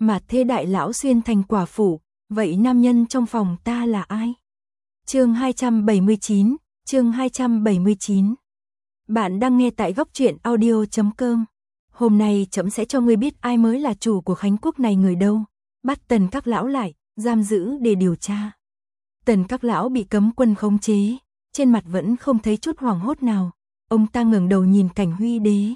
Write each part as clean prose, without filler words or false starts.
mà thê đại lão xuyên thành quả phụ, vậy nam nhân trong phòng ta là ai? Chương 279, chương 279. Bạn đang nghe tại góc truyện audio.com. Hôm nay trẫm sẽ cho ngươi biết ai mới là chủ của Khánh Quốc này người đâu. Bắt Tần các lão lại, giam giữ để điều tra. Tần các lão bị cấm quân khống chế, trên mặt vẫn không thấy chút hoảng hốt nào. Ông ta ngẩng đầu nhìn Cảnh Huy Đế.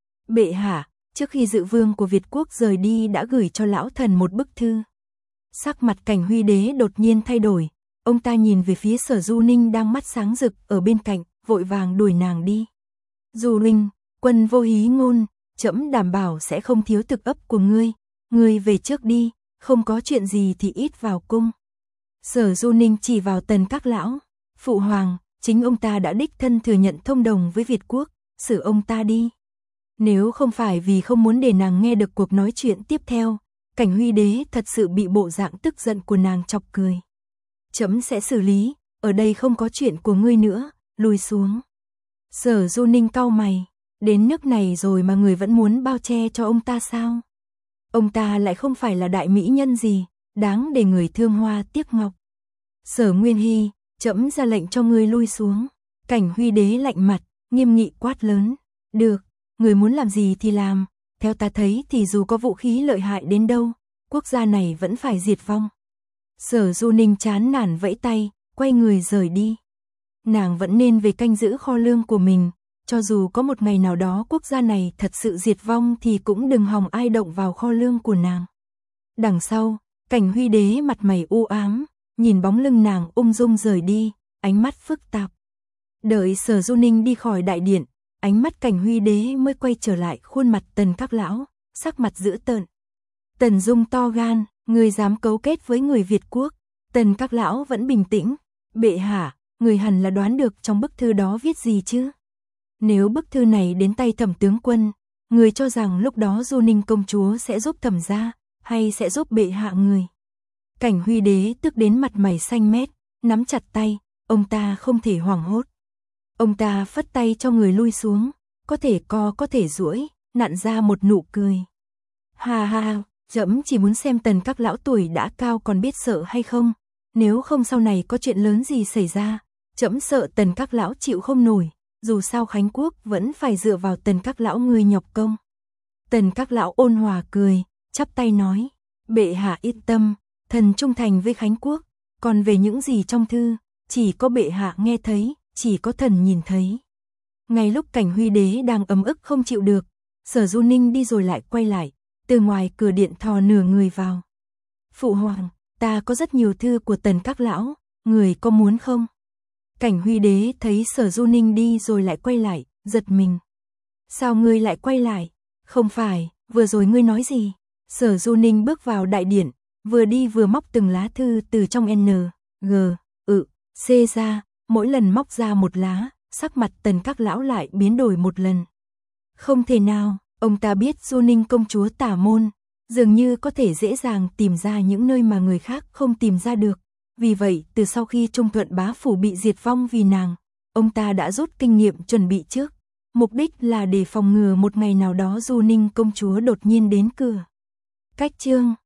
Bệ hạ, trước khi dự vương của Việt Quốc rời đi đã gửi cho lão thần một bức thư. Sắc mặt Cảnh Huy Đế đột nhiên thay đổi, ông ta nhìn về phía Sở Du Ninh đang mắt sáng rực ở bên cạnh, vội vàng đuổi nàng đi. Du Ninh, quân vô hí ngôn, trẫm đảm bảo sẽ không thiếu thực ấp của ngươi về trước đi, không có chuyện gì thì ít vào cung. Sở Du Ninh chỉ vào Tần các lão, phụ hoàng, chính ông ta đã đích thân thừa nhận thông đồng với Việt Quốc, xử ông ta đi. Nếu không phải vì không muốn để nàng nghe được cuộc nói chuyện tiếp theo, Cảnh Huy Đế thật sự bị bộ dạng tức giận của nàng chọc cười. Trẫm sẽ xử lý, ở đây không có chuyện của ngươi nữa, lùi xuống. Sở Du Ninh cau mày, đến nước này rồi mà người vẫn muốn bao che cho ông ta sao? Ông ta lại không phải là đại mỹ nhân gì, đáng để người thương hoa tiếc ngọc. Sở Nguyên Hy, trẫm ra lệnh cho ngươi lui xuống. Cảnh Huy Đế lạnh mặt, nghiêm nghị quát lớn. Được, người muốn làm gì thì làm, theo ta thấy thì dù có vũ khí lợi hại đến đâu, quốc gia này vẫn phải diệt vong. Sở Du Ninh chán nản vẫy tay, quay người rời đi. Nàng vẫn nên về canh giữ kho lương của mình, cho dù có một ngày nào đó quốc gia này thật sự diệt vong thì cũng đừng hòng ai động vào kho lương của nàng. Đằng sau, Cảnh Huy Đế mặt mày u ám, nhìn bóng lưng nàng ung dung rời đi, ánh mắt phức tạp. Đợi Sở Du Ninh đi khỏi đại điện, ánh mắt Cảnh Huy Đế mới quay trở lại khuôn mặt Tần các lão, sắc mặt dữ tợn. Tần Dung to gan, người dám cấu kết với người Việt Quốc. Tần các lão vẫn bình tĩnh. Bệ hạ, người hẳn là đoán được trong bức thư đó viết gì chứ? Nếu bức thư này đến tay Thẩm tướng quân, người cho rằng lúc đó Du Ninh công chúa sẽ giúp Thẩm gia, hay sẽ giúp bệ hạ người? Cảnh Huy Đế tức đến mặt mày xanh mét, nắm chặt tay, ông ta không thể hoảng hốt. Ông ta phất tay cho người lui xuống, có thể co có thể duỗi, nặn ra một nụ cười. Ha ha, trẫm chỉ muốn xem Tần các lão tuổi đã cao còn biết sợ hay không, nếu không sau này có chuyện lớn gì xảy ra, trẫm sợ Tần các lão chịu không nổi, dù sao Khánh Quốc vẫn phải dựa vào Tần các lão người nhọc công. Tần các lão ôn hòa cười, chắp tay nói, bệ hạ yên tâm, thần trung thành với Khánh Quốc, còn về những gì trong thư, chỉ có bệ hạ nghe thấy, chỉ có thần nhìn thấy. Ngay lúc Cảnh Huy Đế đang ấm ức không chịu được, Sở Du Ninh đi rồi lại quay lại, từ ngoài cửa điện thò nửa người vào. Phụ hoàng, ta có rất nhiều thư của Tần các lão, người có muốn không? Cảnh Huy Đế thấy Sở Du Ninh đi rồi lại quay lại, giật mình. Sao ngươi lại quay lại? Không phải, vừa rồi ngươi nói gì? Sở Du Ninh bước vào đại điện, vừa đi vừa móc từng lá thư từ trong N, G, C ra, mỗi lần móc ra một lá, sắc mặt Tần các lão lại biến đổi một lần. Không thể nào, ông ta biết Du Ninh công chúa tả môn, dường như có thể dễ dàng tìm ra những nơi mà người khác không tìm ra được. Vì vậy, từ sau khi Trung Thuận bá phủ bị diệt vong vì nàng, ông ta đã rút kinh nghiệm chuẩn bị trước, mục đích là để phòng ngừa một ngày nào đó Du Ninh công chúa đột nhiên đến cửa. Cách chương